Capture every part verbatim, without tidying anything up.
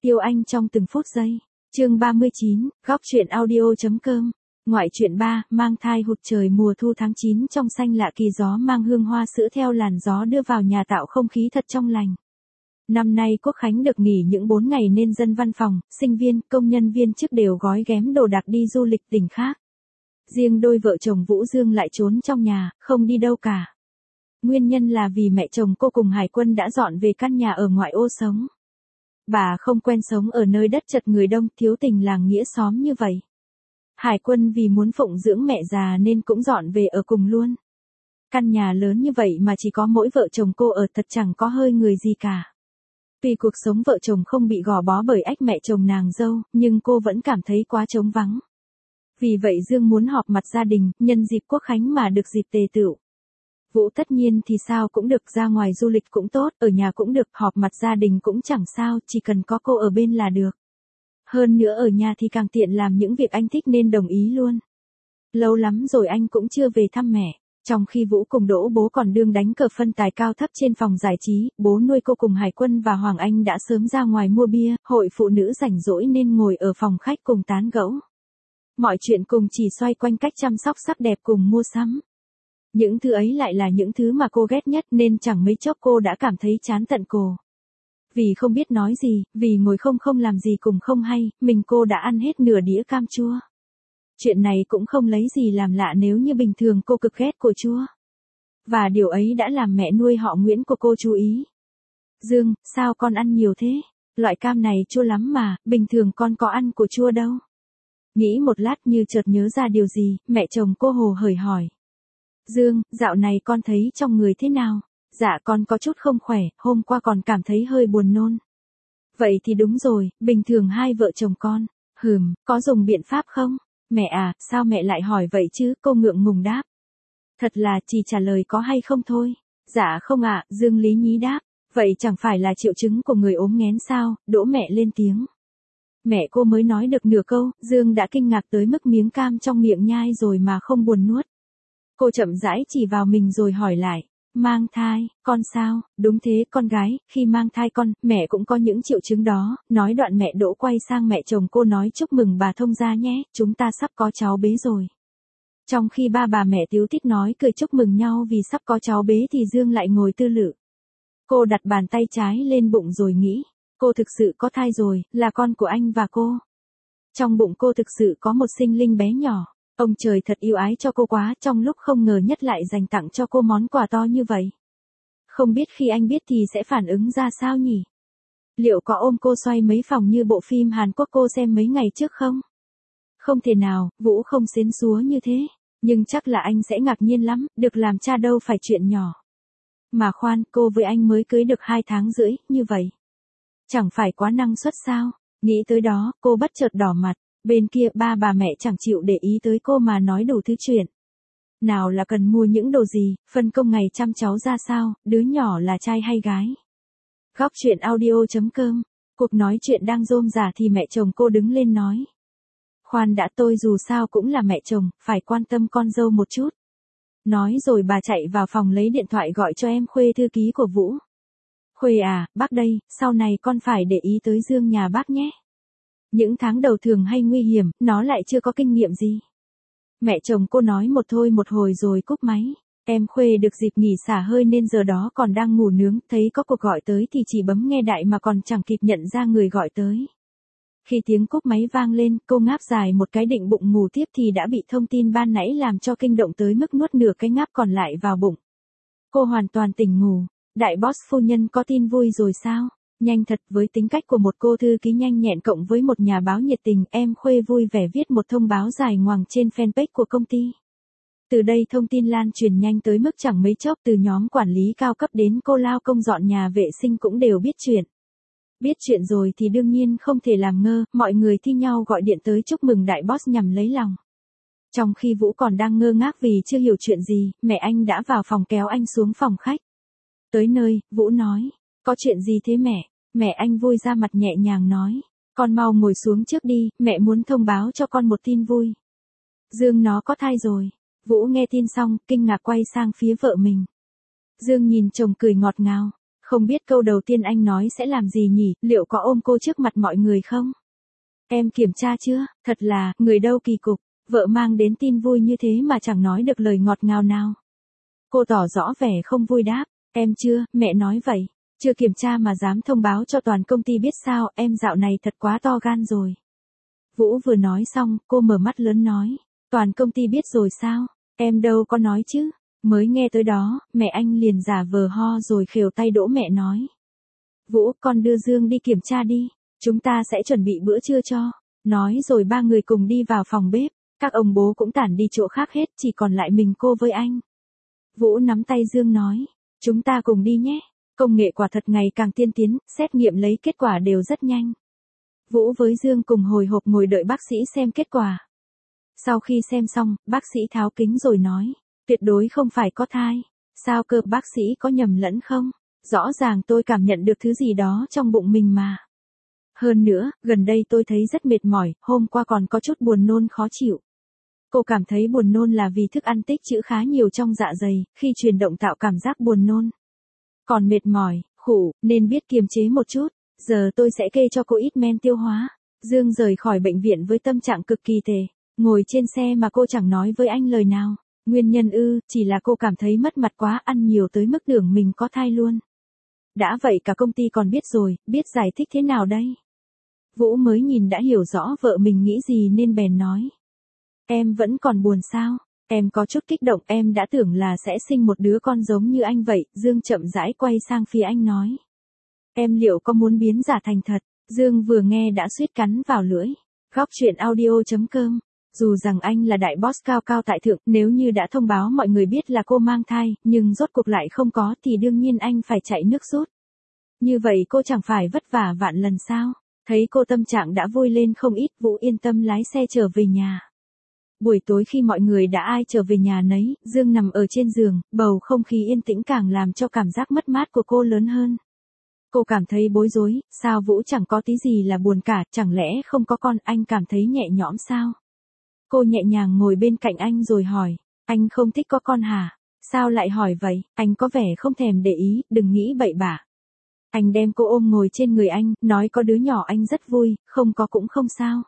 Tiêu Anh trong từng phút giây. Chương ba mươi chín, góc truyện audio.com. Ngoại truyện ba, mang thai hụt trời mùa thu tháng chín trong xanh lạ kỳ gió mang hương hoa sữa theo làn gió đưa vào nhà tạo không khí thật trong lành. Năm nay Quốc Khánh được nghỉ những bốn ngày nên dân văn phòng, sinh viên, công nhân viên chức đều gói ghém đồ đạc đi du lịch tỉnh khác. Riêng đôi vợ chồng Vũ Dương lại trốn trong nhà, không đi đâu cả. Nguyên nhân là vì mẹ chồng cô cùng Hải Quân đã dọn về căn nhà ở ngoại ô sống. Bà không quen sống ở nơi đất chật người đông, thiếu tình làng nghĩa xóm như vậy. Hải Quân vì muốn phụng dưỡng mẹ già nên cũng dọn về ở cùng luôn. Căn nhà lớn như vậy mà chỉ có mỗi vợ chồng cô ở thật chẳng có hơi người gì cả. Vì cuộc sống vợ chồng không bị gò bó bởi ách mẹ chồng nàng dâu, nhưng cô vẫn cảm thấy quá trống vắng. Vì vậy Dương muốn họp mặt gia đình, nhân dịp Quốc Khánh mà được dịp tề tựu. Vũ tất nhiên thì sao cũng được, ra ngoài du lịch cũng tốt, ở nhà cũng được, họp mặt gia đình cũng chẳng sao, chỉ cần có cô ở bên là được. Hơn nữa ở nhà thì càng tiện làm những việc anh thích nên đồng ý luôn. Lâu lắm rồi anh cũng chưa về thăm mẹ. Trong khi Vũ cùng Đỗ bố còn đương đánh cờ phân tài cao thấp trên phòng giải trí, bố nuôi cô cùng Hải Quân và Hoàng Anh đã sớm ra ngoài mua bia, hội phụ nữ rảnh rỗi nên ngồi ở phòng khách cùng tán gẫu. Mọi chuyện cùng chỉ xoay quanh cách chăm sóc sắc đẹp cùng mua sắm. Những thứ ấy lại là những thứ mà cô ghét nhất nên chẳng mấy chốc cô đã cảm thấy chán tận cổ. Vì không biết nói gì, vì ngồi không không làm gì cùng không hay, mình cô đã ăn hết nửa đĩa cam chua. Chuyện này cũng không lấy gì làm lạ nếu như bình thường cô cực ghét cua chua. Và điều ấy đã làm mẹ nuôi họ Nguyễn của cô chú ý. Dương, sao con ăn nhiều thế? Loại cam này chua lắm mà, bình thường con có ăn cua chua đâu. Nghĩ một lát như chợt nhớ ra điều gì, mẹ chồng cô hồ hởi hỏi. Dương, dạo này con thấy trong người thế nào? Dạ con có chút không khỏe, hôm qua còn cảm thấy hơi buồn nôn. Vậy thì đúng rồi, bình thường hai vợ chồng con. Hừm, có dùng biện pháp không? Mẹ à, sao mẹ lại hỏi vậy chứ? Cô ngượng ngùng đáp. Thật là chỉ trả lời có hay không thôi. Dạ không ạ, Dương lý nhí đáp. Vậy chẳng phải là triệu chứng của người ốm nghén sao? Đỗ mẹ lên tiếng. Mẹ cô mới nói được nửa câu, Dương đã kinh ngạc tới mức miếng cam trong miệng nhai rồi mà không buồn nuốt. Cô chậm rãi chỉ vào mình rồi hỏi lại. Mang thai, con sao? Đúng thế, con gái, khi mang thai con, mẹ cũng có những triệu chứng đó. Nói đoạn mẹ Đỗ quay sang mẹ chồng cô nói chúc mừng bà thông gia nhé, chúng ta sắp có cháu bế rồi. Trong khi ba bà mẹ tíu tít nói cười chúc mừng nhau vì sắp có cháu bế thì Dương lại ngồi tư lự. Cô đặt bàn tay trái lên bụng rồi nghĩ, cô thực sự có thai rồi, là con của anh và cô. Trong bụng cô thực sự có một sinh linh bé nhỏ. Ông trời thật yêu ái cho cô quá, trong lúc không ngờ nhất lại dành tặng cho cô món quà to như vậy. Không biết khi anh biết thì sẽ phản ứng ra sao nhỉ? Liệu có ôm cô xoay mấy vòng như bộ phim Hàn Quốc cô xem mấy ngày trước không? Không thể nào, Vũ không xến xúa như thế. Nhưng chắc là anh sẽ ngạc nhiên lắm, được làm cha đâu phải chuyện nhỏ. Mà khoan, cô với anh mới cưới được hai tháng rưỡi, như vậy. Chẳng phải quá năng suất sao? Nghĩ tới đó, cô bất chợt đỏ mặt. Bên kia ba bà mẹ chẳng chịu để ý tới cô mà nói đủ thứ chuyện. Nào là cần mua những đồ gì, phân công ngày chăm cháu ra sao, đứa nhỏ là trai hay gái. Góc truyện audio.com. Cuộc nói chuyện đang rôm rả thì mẹ chồng cô đứng lên nói. Khoan đã, tôi dù sao cũng là mẹ chồng, phải quan tâm con dâu một chút. Nói rồi bà chạy vào phòng lấy điện thoại gọi cho em Khuê thư ký của Vũ. Khuê à, bác đây, sau này con phải để ý tới Dương nhà bác nhé. Những tháng đầu thường hay nguy hiểm, nó lại chưa có kinh nghiệm gì. Mẹ chồng cô nói một thôi một hồi rồi cúp máy. Em Khuê được dịp nghỉ xả hơi nên giờ đó còn đang ngủ nướng, thấy có cuộc gọi tới thì chỉ bấm nghe đại mà còn chẳng kịp nhận ra người gọi tới. Khi tiếng cúp máy vang lên, cô ngáp dài một cái định bụng ngủ tiếp thì đã bị thông tin ban nãy làm cho kinh động tới mức nuốt nửa cái ngáp còn lại vào bụng. Cô hoàn toàn tỉnh ngủ. Đại boss phu nhân có tin vui rồi sao? Nhanh thật, với tính cách của một cô thư ký nhanh nhẹn cộng với một nhà báo nhiệt tình, em Khuê vui vẻ viết một thông báo dài ngoằng trên fanpage của công ty. Từ đây thông tin lan truyền nhanh tới mức chẳng mấy chốc từ nhóm quản lý cao cấp đến cô lao công dọn nhà vệ sinh cũng đều biết chuyện. Biết chuyện rồi thì đương nhiên không thể làm ngơ, mọi người thi nhau gọi điện tới chúc mừng đại boss nhằm lấy lòng. Trong khi Vũ còn đang ngơ ngác vì chưa hiểu chuyện gì, mẹ anh đã vào phòng kéo anh xuống phòng khách. Tới nơi, Vũ nói, có chuyện gì thế mẹ? Mẹ anh vui ra mặt nhẹ nhàng nói, con mau ngồi xuống trước đi, mẹ muốn thông báo cho con một tin vui. Dương nó có thai rồi. Vũ nghe tin xong, kinh ngạc quay sang phía vợ mình. Dương nhìn chồng cười ngọt ngào. Không biết câu đầu tiên anh nói sẽ làm gì nhỉ, liệu có ôm cô trước mặt mọi người không? Em kiểm tra chưa, thật là, người đâu kỳ cục, vợ mang đến tin vui như thế mà chẳng nói được lời ngọt ngào nào. Cô tỏ rõ vẻ không vui đáp, em chưa, mẹ nói vậy, chưa kiểm tra mà dám thông báo cho toàn công ty biết sao, em dạo này thật quá to gan rồi. Vũ vừa nói xong, cô mở mắt lớn nói, toàn công ty biết rồi sao, em đâu có nói chứ. Mới nghe tới đó, mẹ anh liền giả vờ ho rồi khều tay đỗ mẹ nói. Vũ, con đưa Dương đi kiểm tra đi, chúng ta sẽ chuẩn bị bữa trưa cho. Nói rồi ba người cùng đi vào phòng bếp, các ông bố cũng tản đi chỗ khác hết, chỉ còn lại mình cô với anh. Vũ nắm tay Dương nói, chúng ta cùng đi nhé, công nghệ quả thật ngày càng tiên tiến, xét nghiệm lấy kết quả đều rất nhanh. Vũ với Dương cùng hồi hộp ngồi đợi bác sĩ xem kết quả. Sau khi xem xong, bác sĩ tháo kính rồi nói. Tuyệt đối không phải có thai. Sao cơ, bác sĩ có nhầm lẫn không? Rõ ràng tôi cảm nhận được thứ gì đó trong bụng mình mà. Hơn nữa, gần đây tôi thấy rất mệt mỏi, hôm qua còn có chút buồn nôn khó chịu. Cô cảm thấy buồn nôn là vì thức ăn tích trữ khá nhiều trong dạ dày, khi chuyển động tạo cảm giác buồn nôn. Còn mệt mỏi, khủ, nên biết kiềm chế một chút. Giờ tôi sẽ kê cho cô ít men tiêu hóa. Dương rời khỏi bệnh viện với tâm trạng cực kỳ tệ. Ngồi trên xe mà cô chẳng nói với anh lời nào. Nguyên nhân ư, chỉ là cô cảm thấy mất mặt quá, ăn nhiều tới mức tưởng mình có thai luôn. Đã vậy cả công ty còn biết rồi, biết giải thích thế nào đây? Vũ mới nhìn đã hiểu rõ vợ mình nghĩ gì nên bèn nói. Em vẫn còn buồn sao? Em có chút kích động, em đã tưởng là sẽ sinh một đứa con giống như anh vậy. Dương chậm rãi quay sang phía anh nói. Em liệu có muốn biến giả thành thật? Dương vừa nghe đã suýt cắn vào lưỡi. Góc chuyện audio chấm com. Dù rằng anh là đại boss cao cao tại thượng, nếu như đã thông báo mọi người biết là cô mang thai, nhưng rốt cuộc lại không có thì đương nhiên anh phải chạy nước rút. Như vậy cô chẳng phải vất vả vạn lần sao? Thấy cô tâm trạng đã vui lên không ít, Vũ yên tâm lái xe trở về nhà. Buổi tối khi mọi người đã ai trở về nhà nấy, Dương nằm ở trên giường, bầu không khí yên tĩnh càng làm cho cảm giác mất mát của cô lớn hơn. Cô cảm thấy bối rối, sao Vũ chẳng có tí gì là buồn cả, chẳng lẽ không có con, anh cảm thấy nhẹ nhõm sao? Cô nhẹ nhàng ngồi bên cạnh anh rồi hỏi, anh không thích có con hả? Sao lại hỏi vậy? Anh có vẻ không thèm để ý, đừng nghĩ bậy bạ. Anh đem cô ôm ngồi trên người anh, nói có đứa nhỏ anh rất vui, không có cũng không sao.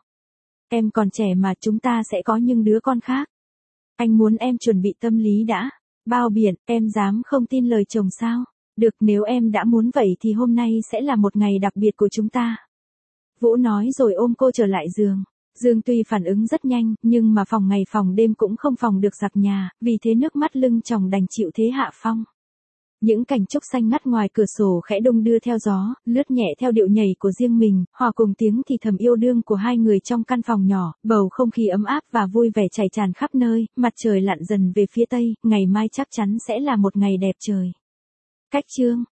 Em còn trẻ mà, chúng ta sẽ có những đứa con khác. Anh muốn em chuẩn bị tâm lý đã. Bao biển, em dám không tin lời chồng sao? Được, nếu em đã muốn vậy thì hôm nay sẽ là một ngày đặc biệt của chúng ta. Vũ nói rồi ôm cô trở lại giường. Dương tuy phản ứng rất nhanh, nhưng mà phòng ngày phòng đêm cũng không phòng được giặc nhà, vì thế nước mắt lưng tròng đành chịu thế hạ phong. Những cành trúc xanh ngắt ngoài cửa sổ khẽ đung đưa theo gió, lướt nhẹ theo điệu nhảy của riêng mình, hòa cùng tiếng thì thầm yêu đương của hai người trong căn phòng nhỏ, bầu không khí ấm áp và vui vẻ chảy tràn khắp nơi, mặt trời lặn dần về phía tây, ngày mai chắc chắn sẽ là một ngày đẹp trời. Cách chương